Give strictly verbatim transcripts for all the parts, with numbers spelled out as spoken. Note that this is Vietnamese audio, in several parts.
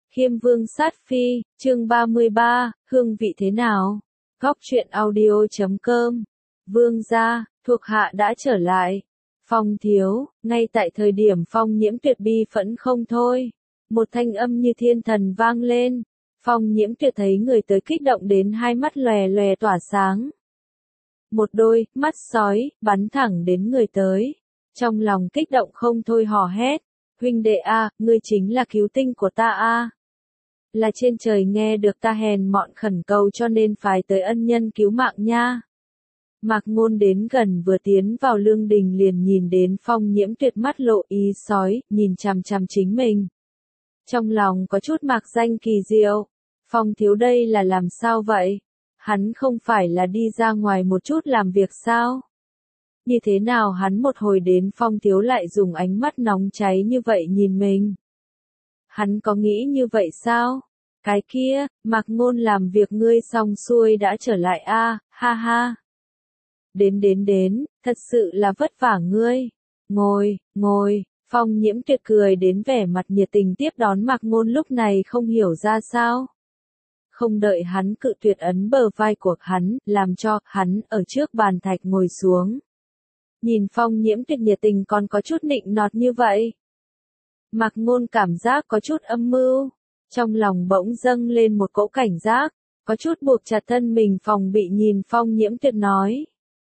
Khiêm Vương sát phi, chương ba mươi ba, hương vị thế nào? Góc truyện audio chấm com. Vương gia, thuộc hạ đã trở lại. Phong thiếu, ngay tại thời điểm Phong Nhiễm Tuyệt bi phẫn không thôi. Một thanh âm như thiên thần vang lên. Phong Nhiễm Tuyệt thấy người tới kích động đến hai mắt lòe lòe tỏa sáng. Một đôi, mắt sói, bắn thẳng đến người tới. Trong lòng kích động không thôi hò hét. Huynh đệ a, ngươi chính là cứu tinh của ta a. Là trên trời nghe được ta hèn mọn khẩn cầu cho nên phải tới ân nhân cứu mạng nha. Mạc Ngôn đến gần vừa tiến vào lương đình liền nhìn đến Phong Nhiễm Tuyệt mắt lộ ý sói, nhìn chằm chằm chính mình. Trong lòng có chút mạc danh kỳ diệu. Phong thiếu đây là làm sao vậy? Hắn không phải là đi ra ngoài một chút làm việc sao? Như thế nào hắn một hồi đến Phong thiếu lại dùng ánh mắt nóng cháy như vậy nhìn mình? Hắn có nghĩ như vậy sao? Cái kia, Mạc Ngôn làm việc ngươi xong xuôi đã trở lại a, ha ha. Đến đến đến, thật sự là vất vả ngươi. Ngồi, ngồi, Phong Nhiễm Tuyệt cười đến vẻ mặt nhiệt tình tiếp đón Mạc Ngôn lúc này không hiểu ra sao. Không đợi hắn cự tuyệt ấn bờ vai của hắn, làm cho hắn ở trước bàn thạch ngồi xuống. Nhìn Phong Nhiễm Tuyệt nhiệt tình còn có chút nịnh nọt như vậy. Mạc Ngôn cảm giác có chút âm mưu, trong lòng bỗng dâng lên một cỗ cảnh giác, có chút buộc chặt thân mình phòng bị nhìn Phong Nhiễm Tuyệt nói.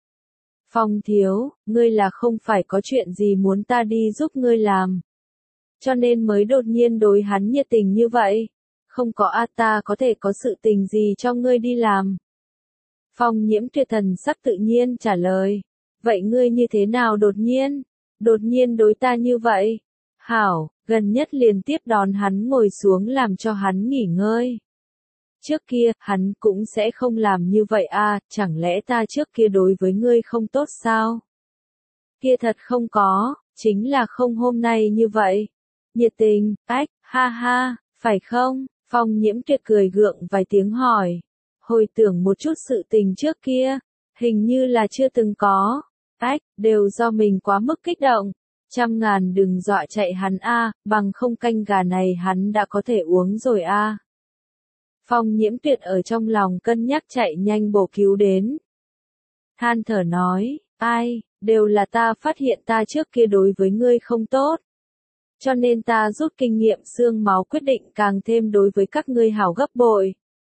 Phong thiếu, ngươi là không phải có chuyện gì muốn ta đi giúp ngươi làm. Cho nên mới đột nhiên đối hắn nhiệt tình như vậy. Không có a, ta có thể có sự tình gì cho ngươi đi làm. Phong Nhiễm Tuyệt thần sắc tự nhiên trả lời. Vậy ngươi như thế nào đột nhiên? Đột nhiên đối ta như vậy? Hảo, gần nhất liền tiếp đón hắn ngồi xuống làm cho hắn nghỉ ngơi. Trước kia, hắn cũng sẽ không làm như vậy a, chẳng lẽ ta trước kia đối với ngươi không tốt sao? Kia thật không có, chính là không hôm nay như vậy. Nhiệt tình, ách, ha ha, phải không? Phong Nhiễm Tuyệt cười gượng vài tiếng hỏi. Hồi tưởng một chút sự tình trước kia, hình như là chưa từng có. Ách, đều do mình quá mức kích động. Trăm ngàn đừng dọa chạy hắn a, bằng không canh gà này hắn đã có thể uống rồi a. Phong Nhiễm Tuyệt ở trong lòng cân nhắc chạy nhanh bổ cứu đến. Than thở nói, ai, đều là ta phát hiện ta trước kia đối với ngươi không tốt. Cho nên ta rút kinh nghiệm xương máu quyết định càng thêm đối với các ngươi hảo gấp bội.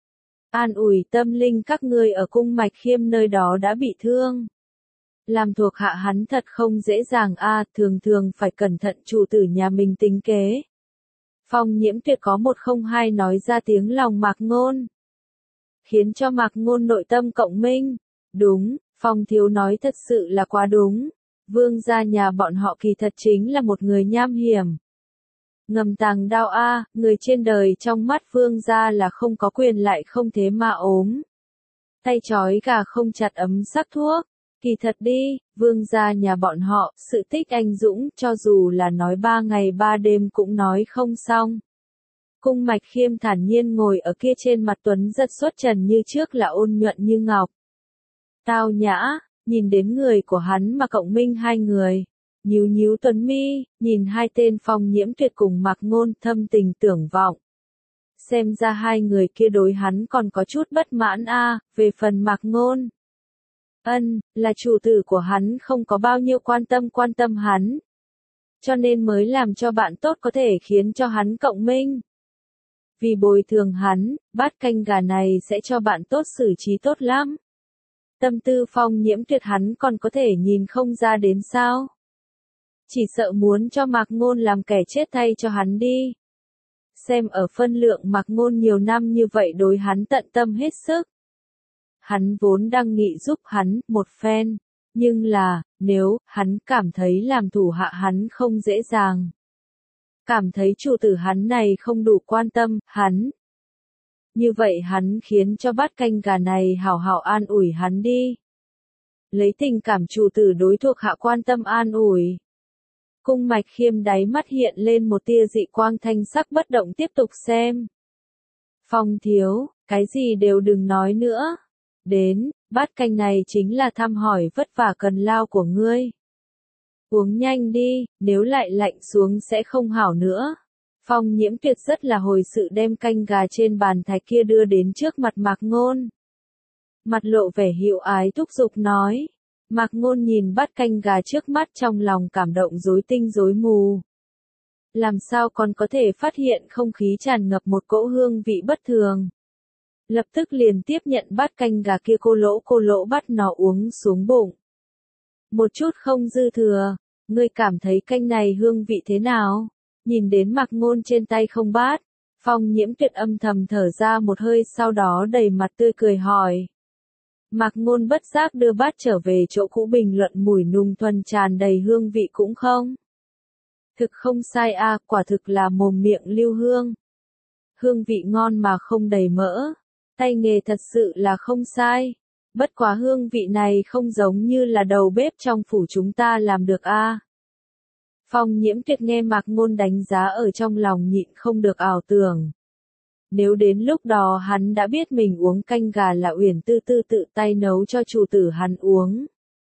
An ủi tâm linh các ngươi ở cung Mạch Khiêm nơi đó đã bị thương. Làm thuộc hạ hắn thật không dễ dàng a, thường thường phải cẩn thận chủ tử nhà mình tính kế. Phong Nhiễm Tuyệt có một không hai nói ra tiếng lòng Mạc Ngôn. Khiến cho Mạc Ngôn nội tâm cộng minh. Đúng, Phong thiếu nói thật sự là quá đúng. Vương gia nhà bọn họ kỳ thật chính là một người nham hiểm. Ngầm tàng đao a, người trên đời trong mắt vương gia là không có quyền lại không thế mà ốm. Tay trói gà không chặt ấm sắc thuốc. Kỳ thật đi, vương gia nhà bọn họ, sự tích anh dũng, cho dù là nói ba ngày ba đêm cũng nói không xong. Cung Mạch Khiêm thản nhiên ngồi ở kia trên mặt tuấn rất xuất trần như trước là ôn nhuận như ngọc. Tao nhã, nhìn đến người của hắn mà cộng minh hai người. Nhíu nhíu tuấn mi, nhìn hai tên Phong Nhiễm Tuyệt cùng Mạc Ngôn thâm tình tưởng vọng. Xem ra hai người kia đối hắn còn có chút bất mãn a, về phần Mạc Ngôn. Ân, là chủ tử của hắn không có bao nhiêu quan tâm quan tâm hắn. Cho nên mới làm cho bạn tốt có thể khiến cho hắn cộng minh. Vì bồi thường hắn, bát canh gà này sẽ cho bạn tốt xử trí tốt lắm. Tâm tư Phong Nhiễm Tuyệt hắn còn có thể nhìn không ra đến sao. Chỉ sợ muốn cho Mạc Ngôn làm kẻ chết thay cho hắn đi. Xem ở phân lượng Mạc Ngôn nhiều năm như vậy đối hắn tận tâm hết sức. Hắn vốn đang nghị giúp hắn một phen, nhưng là, nếu hắn cảm thấy làm thủ hạ hắn không dễ dàng. Cảm thấy chủ tử hắn này không đủ quan tâm, hắn. Như vậy hắn khiến cho bát canh gà này hảo hảo an ủi hắn đi. Lấy tình cảm chủ tử đối thuộc hạ quan tâm an ủi. Cung Mạch Khiêm đáy mắt hiện lên một tia dị quang thanh sắc bất động tiếp tục xem. Phong thiếu, cái gì đều đừng nói nữa. Đến, bát canh này chính là thăm hỏi vất vả cần lao của ngươi. Uống nhanh đi, nếu lại lạnh xuống sẽ không hảo nữa. Phong Nhiễm Tuyệt rất là hồi sự đem canh gà trên bàn thạch kia đưa đến trước mặt Mạc Ngôn. Mặt lộ vẻ hiệu ái thúc giục nói. Mạc Ngôn nhìn bát canh gà trước mắt trong lòng cảm động rối tinh rối mù. Làm sao còn có thể phát hiện không khí tràn ngập một cỗ hương vị bất thường. Lập tức liền tiếp nhận bát canh gà kia cô lỗ cô lỗ bắt nó uống xuống bụng. Một chút không dư thừa, ngươi cảm thấy canh này hương vị thế nào? Nhìn đến Mạc Ngôn trên tay không bát, Phong Nhiễm Tuyệt âm thầm thở ra một hơi sau đó đầy mặt tươi cười hỏi. Mạc Ngôn bất giác đưa bát trở về chỗ cũ bình luận mùi nùng thuần tràn đầy hương vị cũng không. Thực không sai a, à, quả thực là mồm miệng lưu hương. Hương vị ngon mà không đầy mỡ, tay nghề thật sự là không sai. Bất quá hương vị này không giống như là đầu bếp trong phủ chúng ta làm được a. À. Phong Nhiễm Tuyệt nghe Mạc Ngôn đánh giá ở trong lòng nhịn không được ảo tưởng. Nếu đến lúc đó hắn đã biết mình uống canh gà là Uyển Tư Tư tự tay nấu cho chủ tử hắn uống,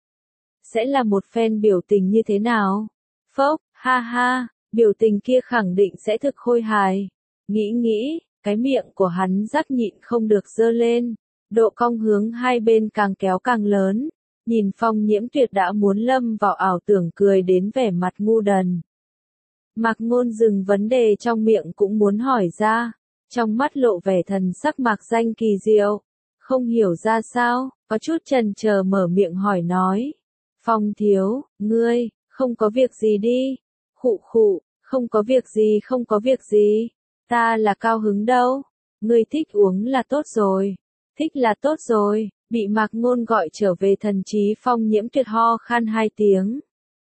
sẽ là một phen biểu tình như thế nào? Phốc, ha ha, biểu tình kia khẳng định sẽ thực khôi hài. Nghĩ nghĩ, cái miệng của hắn rắc nhịn không được giơ lên, độ cong hướng hai bên càng kéo càng lớn. Nhìn Phong Nhiễm Tuyệt đã muốn lâm vào ảo tưởng cười đến vẻ mặt ngu đần. Mạc Ngôn dừng vấn đề trong miệng cũng muốn hỏi ra, trong mắt lộ vẻ thần sắc mạc danh kỳ diệu, không hiểu ra sao, có chút chần chờ mở miệng hỏi nói. Phong thiếu, ngươi, không có việc gì đi. Khụ khụ, không có việc gì không có việc gì, ta là cao hứng đâu, ngươi thích uống là tốt rồi, thích là tốt rồi. Bị Mạc Ngôn gọi trở về thần trí Phong Nhiễm Tuyệt ho khan hai tiếng.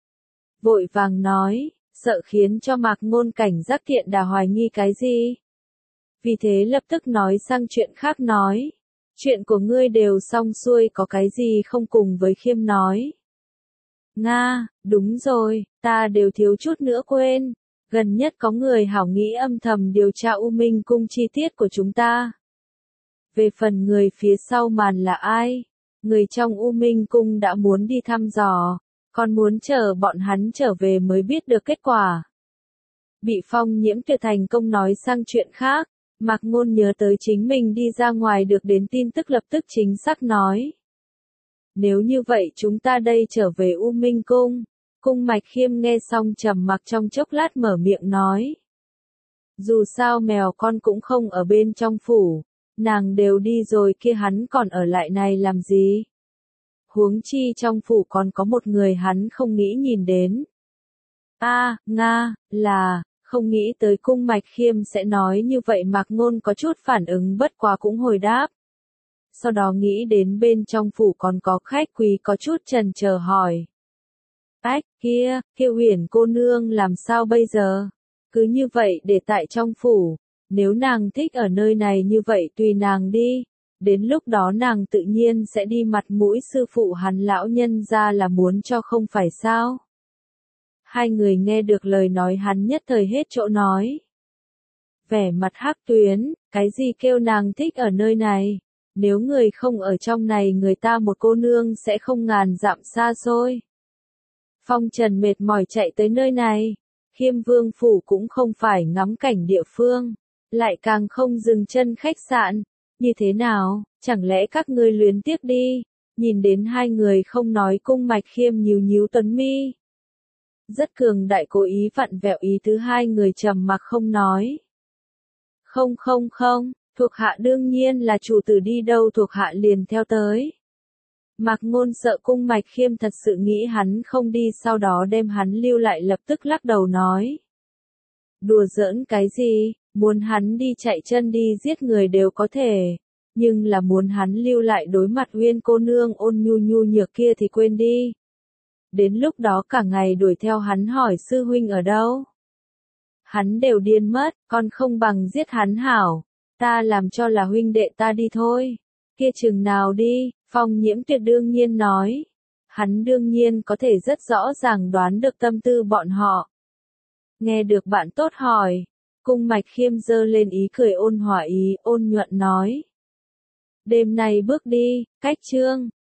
Vội vàng nói, sợ khiến cho Mạc Ngôn cảnh giác Tiện Đà hoài nghi cái gì. Vì thế lập tức nói sang chuyện khác nói. Chuyện của ngươi đều xong xuôi có cái gì không cùng với Khiêm nói. Nga, đúng rồi, ta đều thiếu chút nữa quên. Gần nhất có người hảo nghĩ âm thầm điều tra U Minh Cung chi tiết của chúng ta. Về phần người phía sau màn là ai? Người trong U Minh Cung đã muốn đi thăm dò, còn muốn chờ bọn hắn trở về mới biết được kết quả. Bị Phong Nhiễm Tuyệt thành công nói sang chuyện khác, Mạc Ngôn nhớ tới chính mình đi ra ngoài được đến tin tức lập tức chính xác nói. Nếu như vậy chúng ta đây trở về U Minh Cung. Cung Mạch Khiêm nghe xong trầm mặc trong chốc lát mở miệng nói. Dù sao mèo con cũng không ở bên trong phủ. Nàng đều đi rồi kia hắn còn ở lại này làm gì? Huống chi trong phủ còn có một người hắn không nghĩ nhìn đến. A, à, Nga, là, không nghĩ tới Cung Mạch Khiêm sẽ nói như vậy Mạc Ngôn có chút phản ứng bất quá cũng hồi đáp. Sau đó nghĩ đến bên trong phủ còn có khách quý có chút chần chờ hỏi. Ách, kia, kia Huyền cô nương làm sao bây giờ? Cứ như vậy để tại trong phủ. Nếu nàng thích ở nơi này như vậy tùy nàng đi, đến lúc đó nàng tự nhiên sẽ đi mặt mũi sư phụ hắn lão nhân ra là muốn cho không phải sao. Hai người nghe được lời nói hắn nhất thời hết chỗ nói. Vẻ mặt hắc tuyến, cái gì kêu nàng thích ở nơi này, nếu người không ở trong này người ta một cô nương sẽ không ngàn dặm xa xôi. Phong Trần mệt mỏi chạy tới nơi này, Khiêm Vương phủ cũng không phải ngắm cảnh địa phương. Lại càng không dừng chân khách sạn, như thế nào, chẳng lẽ các ngươi luyến tiếc đi, nhìn đến hai người không nói Cung Mạch Khiêm nhíu nhíu tuấn mi. Rất cường đại cố ý vặn vẹo ý thứ hai người trầm mặc không nói. Không không không, thuộc hạ đương nhiên là chủ tử đi đâu thuộc hạ liền theo tới. Mạc Ngôn sợ Cung Mạch Khiêm thật sự nghĩ hắn không đi sau đó đem hắn lưu lại lập tức lắc đầu nói. Đùa giỡn cái gì? Muốn hắn đi chạy chân đi giết người đều có thể, nhưng là muốn hắn lưu lại đối mặt Uyên cô nương ôn nhu nhu nhược kia thì quên đi. Đến lúc đó cả ngày đuổi theo hắn hỏi sư huynh ở đâu. Hắn đều điên mất, còn không bằng giết hắn hảo, ta làm cho là huynh đệ ta đi thôi. Kia chừng nào đi, Phong Nhiễm Tuyệt đương nhiên nói. Hắn đương nhiên có thể rất rõ ràng đoán được tâm tư bọn họ. Nghe được bạn tốt hỏi. Cung Mạch Khiêm giơ lên ý cười ôn hòa ý, ôn nhuận nói. Đêm nay bước đi, cách trương,